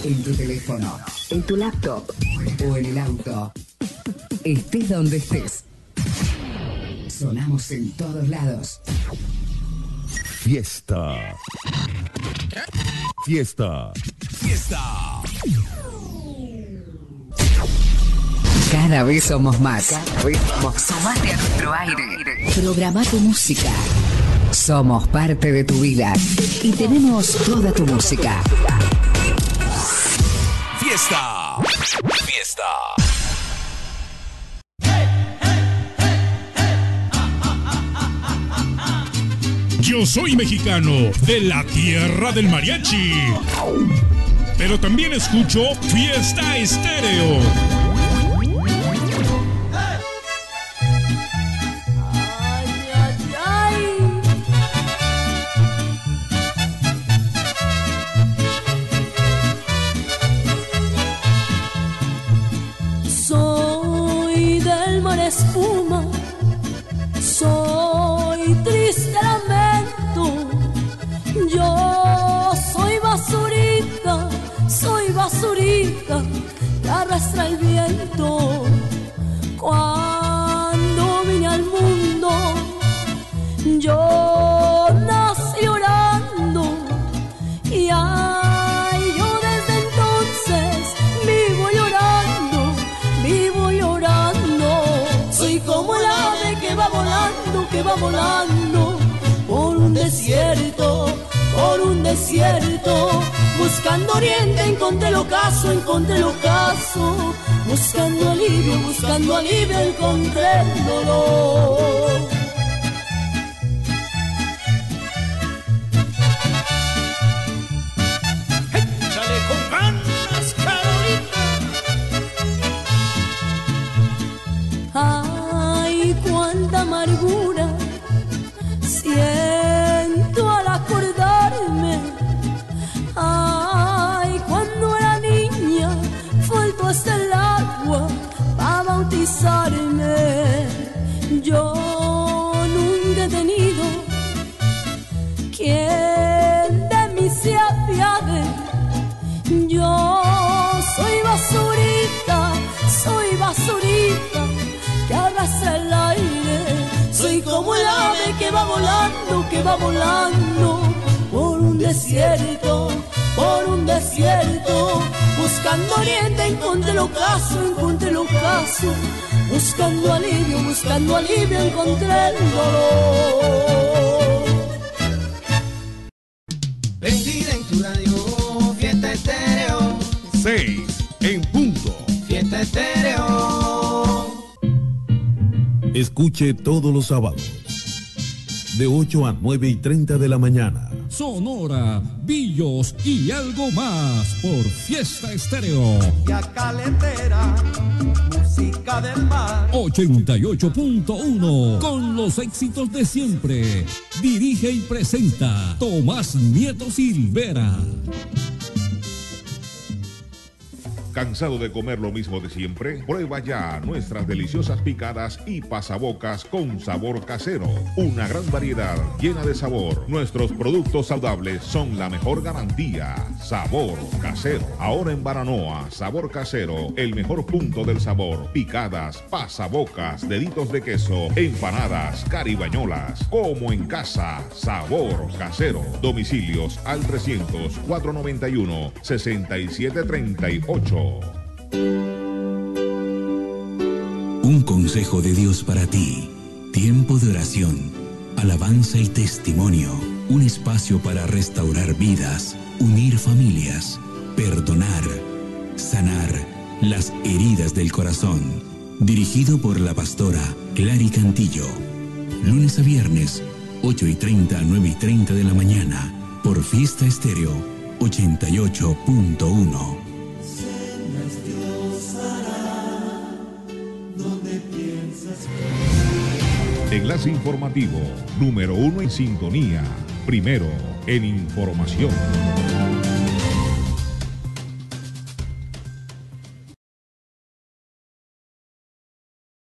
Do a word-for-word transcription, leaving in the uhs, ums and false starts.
En tu teléfono, en tu laptop o en el auto. Estés donde estés. Sonamos en todos lados. Fiesta. Fiesta. Fiesta. Cada vez somos más. Cada vez somos. Sumate a nuestro aire. Programa tu música. Somos parte de tu vida y tenemos toda tu música. Fiesta. Fiesta. Yo soy mexicano de la tierra del mariachi, pero también escucho Fiesta Estéreo. Soy del mar espuma, soy triste lamento, yo soy basurita, soy basurita que arrastra el viento. Cuando vine al mundo, yo nací llorando y ay, yo desde entonces vivo llorando, vivo llorando. Soy como el ave que va volando, que va volando por un desierto, por un desierto. Buscando oriente encontré el ocaso, encontré el ocaso. Buscando alivio, buscando alivio encontré el dolor. Échale con ganas, Carolina. Ay, cuánta amargura siento al acordarme. Ay, cuando era niña faltó hasta el agua para bautizarme. Yo nunca he tenido quien de mí se apiade. Yo soy basurita, soy basurita que arrastra el aire. Soy como el ave que va volando, que va volando por un desierto, por un desierto. Buscando oriente encontré el ocaso, encontré el ocaso. Buscando alivio, buscando alivio encontré el dolor. Prendida en tu radio, Fiesta Estéreo. Seis en punto. Fiesta Estéreo. Escuche todos los sábados de ocho a nueve y treinta de la mañana. Sonora, Billos y algo más por Fiesta Estéreo. Ya caletera, música del mar. ochenta y ocho punto uno, con los éxitos de siempre. Dirige y presenta Tomás Nieto Silvera. ¿Cansado de comer lo mismo de siempre? Prueba ya nuestras deliciosas picadas y pasabocas con sabor casero. Una gran variedad llena de sabor. Nuestros productos saludables son la mejor garantía. Sabor casero. Ahora en Baranoa, sabor casero, el mejor punto del sabor. Picadas, pasabocas, deditos de queso, empanadas, caribañolas. Como en casa, sabor casero. Domicilios al trescientos, cuatrocientos noventa y uno, sesenta y siete treinta y ocho. Un consejo de Dios para ti. Tiempo de oración, alabanza y testimonio. Un espacio para restaurar vidas, unir familias, perdonar, sanar las heridas del corazón. Dirigido por la pastora Clary Cantillo. Lunes a viernes, ocho y treinta a nueve y treinta de la mañana. Por Fiesta Estéreo ochenta y ocho punto uno. Enlace informativo, número uno en sintonía, primero en información.